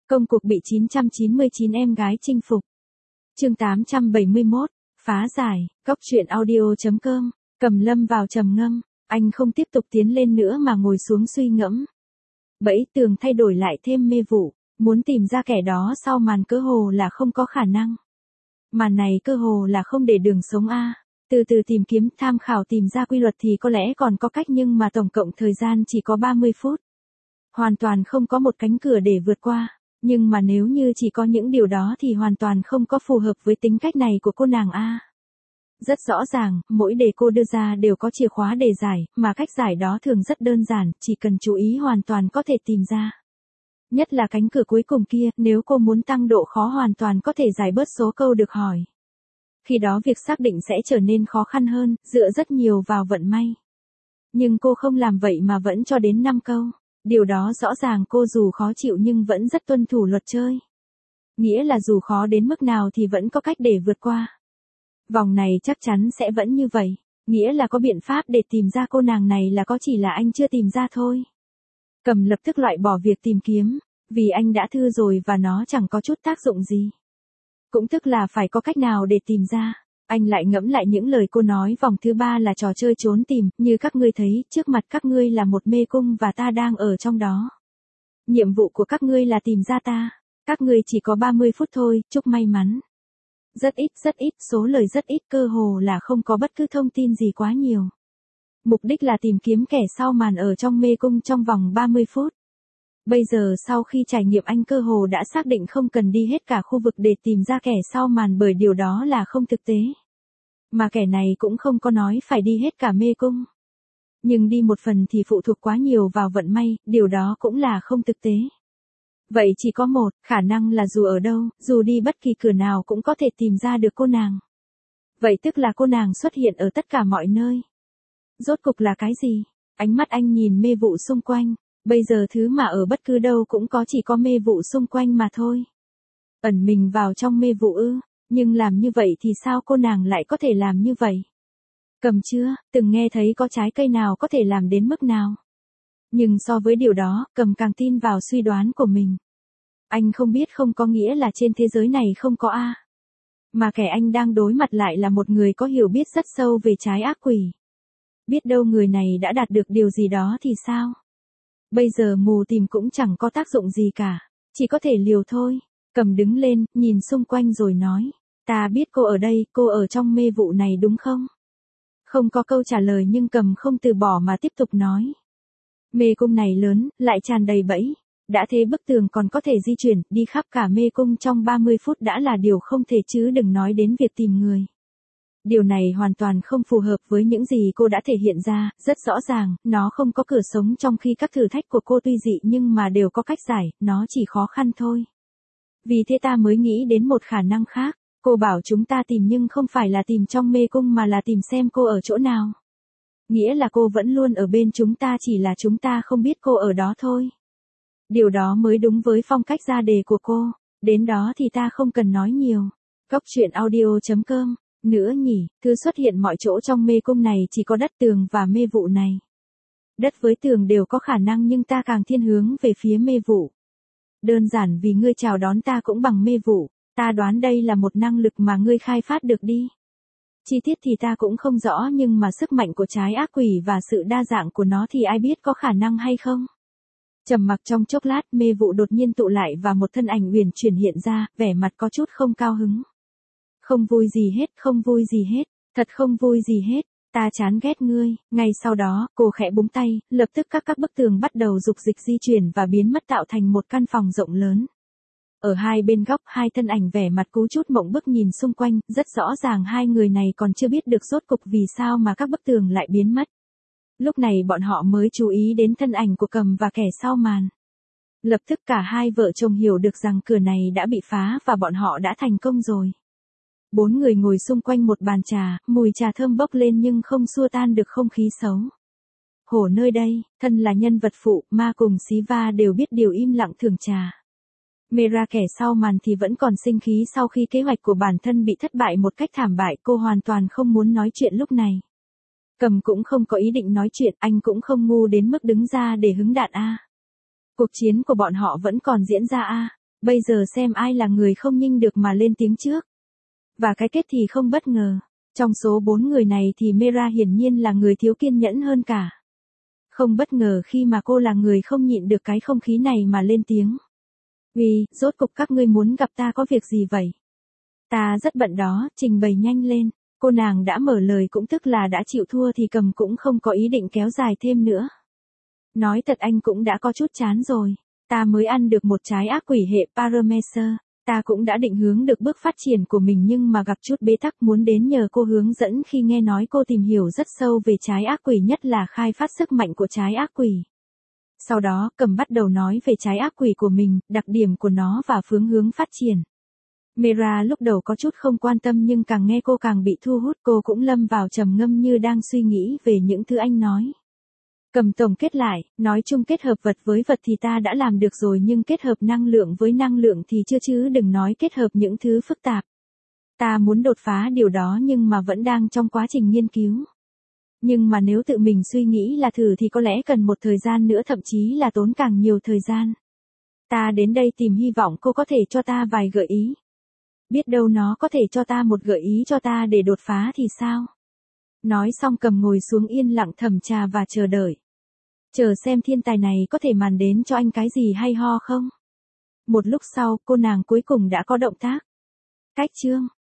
Công cuộc bị 999 em gái chinh phục. Chương 871, phá giải, Cóc truyện audio.com. Cầm Lâm vào trầm ngâm, anh không tiếp tục tiến lên nữa mà ngồi xuống suy ngẫm. Bẫy tường thay đổi lại thêm mê vụ, muốn tìm ra kẻ đó sau màn cơ hồ là không có khả năng. Màn này cơ hồ là không để đường sống a. Từ từ tìm kiếm, tham khảo tìm ra quy luật thì có lẽ còn có cách, nhưng mà tổng cộng thời gian chỉ có 30 phút. Hoàn toàn không có một cánh cửa để vượt qua. Nhưng mà nếu như chỉ có những điều đó thì hoàn toàn không có phù hợp với tính cách này của cô nàng a. Rất rõ ràng, mỗi đề cô đưa ra đều có chìa khóa để giải, mà cách giải đó thường rất đơn giản, chỉ cần chú ý hoàn toàn có thể tìm ra. Nhất là cánh cửa cuối cùng kia, nếu cô muốn tăng độ khó hoàn toàn có thể giải bớt số câu được hỏi. Khi đó việc xác định sẽ trở nên khó khăn hơn, dựa rất nhiều vào vận may. Nhưng cô không làm vậy mà vẫn cho đến 5 câu. Điều đó rõ ràng cô dù khó chịu nhưng vẫn rất tuân thủ luật chơi. Nghĩa là dù khó đến mức nào thì vẫn có cách để vượt qua. Vòng này chắc chắn sẽ vẫn như vậy. Nghĩa là có biện pháp để tìm ra cô nàng này, là có chỉ là anh chưa tìm ra thôi. Cầm lập tức loại bỏ việc tìm kiếm. Vì anh đã thử rồi và nó chẳng có chút tác dụng gì. Cũng tức là phải có cách nào để tìm ra. Anh lại ngẫm lại những lời cô nói, vòng thứ 3 là trò chơi trốn tìm, như các ngươi thấy, trước mặt các ngươi là một mê cung và ta đang ở trong đó. Nhiệm vụ của các ngươi là tìm ra ta. Các ngươi chỉ có 30 phút thôi, chúc may mắn. Rất ít, số lời rất ít, cơ hồ là không có bất cứ thông tin gì quá nhiều. Mục đích là tìm kiếm kẻ sau màn ở trong mê cung trong vòng 30 phút. Bây giờ sau khi trải nghiệm, anh cơ hồ đã xác định không cần đi hết cả khu vực để tìm ra kẻ sau màn, bởi điều đó là không thực tế. Mà kẻ này cũng không có nói phải đi hết cả mê cung. Nhưng đi một phần thì phụ thuộc quá nhiều vào vận may, điều đó cũng là không thực tế. Vậy chỉ có một, khả năng là dù ở đâu, dù đi bất kỳ cửa nào cũng có thể tìm ra được cô nàng. Vậy tức là cô nàng xuất hiện ở tất cả mọi nơi. Rốt cục là cái gì? Ánh mắt anh nhìn mê vụ xung quanh. Bây giờ thứ mà ở bất cứ đâu cũng có chỉ có mê vụ xung quanh mà thôi. Ẩn mình vào trong mê vụ ư? Nhưng làm như vậy thì sao cô nàng lại có thể làm như vậy? Cầm chưa, từng nghe thấy có trái cây nào có thể làm đến mức nào? Nhưng so với điều đó, Cầm càng tin vào suy đoán của mình. Anh không biết không có nghĩa là trên thế giới này không có A. Mà kẻ anh đang đối mặt lại là một người có hiểu biết rất sâu về trái ác quỷ. Biết đâu người này đã đạt được điều gì đó thì sao? Bây giờ mù tìm cũng chẳng có tác dụng gì cả. Chỉ có thể liều thôi. Cầm đứng lên, nhìn xung quanh rồi nói. Ta biết cô ở đây, cô ở trong mê vụ này đúng không? Không có câu trả lời nhưng Cầm không từ bỏ mà tiếp tục nói. Mê cung này lớn, lại tràn đầy bẫy. Đã thế bức tường còn có thể di chuyển, đi khắp cả mê cung trong 30 phút đã là điều không thể, chứ đừng nói đến việc tìm người. Điều này hoàn toàn không phù hợp với những gì cô đã thể hiện ra, rất rõ ràng, nó không có cửa sống, trong khi các thử thách của cô tuy dị nhưng mà đều có cách giải, nó chỉ khó khăn thôi. Vì thế ta mới nghĩ đến một khả năng khác, cô bảo chúng ta tìm nhưng không phải là tìm trong mê cung mà là tìm xem cô ở chỗ nào. Nghĩa là cô vẫn luôn ở bên chúng ta, chỉ là chúng ta không biết cô ở đó thôi. Điều đó mới đúng với phong cách ra đề của cô, đến đó thì ta không cần nói nhiều. Cóc truyện audio.com. Nữa nhỉ, thứ xuất hiện mọi chỗ trong mê cung này chỉ có đất, tường và mê vụ này. Đất với tường đều có khả năng nhưng ta càng thiên hướng về phía mê vụ. Đơn giản vì ngươi chào đón ta cũng bằng mê vụ, ta đoán đây là một năng lực mà ngươi khai phát được đi. Chi tiết thì ta cũng không rõ, nhưng mà sức mạnh của trái ác quỷ và sự đa dạng của nó thì ai biết có khả năng hay không. Trầm mặc trong chốc lát, mê vụ đột nhiên tụ lại và một thân ảnh uyển chuyển hiện ra, vẻ mặt có chút không cao hứng. Không vui gì hết, không vui gì hết, thật không vui gì hết, ta chán ghét ngươi. Ngay sau đó, cô khẽ búng tay, lập tức các bức tường bắt đầu dục dịch di chuyển và biến mất, tạo thành một căn phòng rộng lớn. Ở hai bên góc, hai thân ảnh vẻ mặt cú chút mộng bức nhìn xung quanh, rất rõ ràng hai người này còn chưa biết được rốt cục vì sao mà các bức tường lại biến mất. Lúc này bọn họ mới chú ý đến thân ảnh của Cầm và kẻ sau màn. Lập tức cả hai vợ chồng hiểu được rằng cửa này đã bị phá và bọn họ đã thành công rồi. 4 người ngồi xung quanh một bàn trà, mùi trà thơm bốc lên nhưng không xua tan được không khí xấu. Hổ nơi đây, thân là nhân vật phụ, Ma cùng Siva đều biết điều, im lặng thưởng trà. Mera kẻ sau màn thì vẫn còn sinh khí sau khi kế hoạch của bản thân bị thất bại một cách thảm bại, cô hoàn toàn không muốn nói chuyện lúc này. Cầm cũng không có ý định nói chuyện, anh cũng không ngu đến mức đứng ra để hứng đạn a. Cuộc chiến của bọn họ vẫn còn diễn ra a. Bây giờ xem ai là người không nhinh được mà lên tiếng trước. Và cái kết thì không bất ngờ. Trong số 4 người này thì Mera hiển nhiên là người thiếu kiên nhẫn hơn cả. Không bất ngờ khi mà cô là người không nhịn được cái không khí này mà lên tiếng. Vì, rốt cục các ngươi muốn gặp ta có việc gì vậy? Ta rất bận đó, trình bày nhanh lên. Cô nàng đã mở lời cũng tức là đã chịu thua thì Cầm cũng không có ý định kéo dài thêm nữa. Nói thật anh cũng đã có chút chán rồi. Ta mới ăn được một trái ác quỷ hệ Paramecer. Ta cũng đã định hướng được bước phát triển của mình nhưng mà gặp chút bế tắc muốn đến nhờ cô hướng dẫn khi nghe nói cô tìm hiểu rất sâu về trái ác quỷ nhất là khai phát sức mạnh của trái ác quỷ. Sau đó Cầm bắt đầu nói về trái ác quỷ của mình, đặc điểm của nó và phương hướng phát triển. Mera lúc đầu có chút không quan tâm nhưng càng nghe cô càng bị thu hút, cô cũng lâm vào trầm ngâm như đang suy nghĩ về những thứ anh nói. Cầm tổng kết lại, nói chung kết hợp vật với vật thì ta đã làm được rồi nhưng kết hợp năng lượng với năng lượng thì chưa chứ đừng nói kết hợp những thứ phức tạp. Ta muốn đột phá điều đó nhưng mà vẫn đang trong quá trình nghiên cứu. Nhưng mà nếu tự mình suy nghĩ là thử thì có lẽ cần một thời gian nữa thậm chí là tốn càng nhiều thời gian. Ta đến đây tìm hy vọng cô có thể cho ta vài gợi ý. Biết đâu nó có thể cho ta một gợi ý cho ta để đột phá thì sao? Nói xong Cầm ngồi xuống yên lặng thẩm trà và chờ đợi. Chờ xem thiên tài này có thể màn đến cho anh cái gì hay ho không? Một lúc sau, cô nàng cuối cùng đã có động tác. Cách chương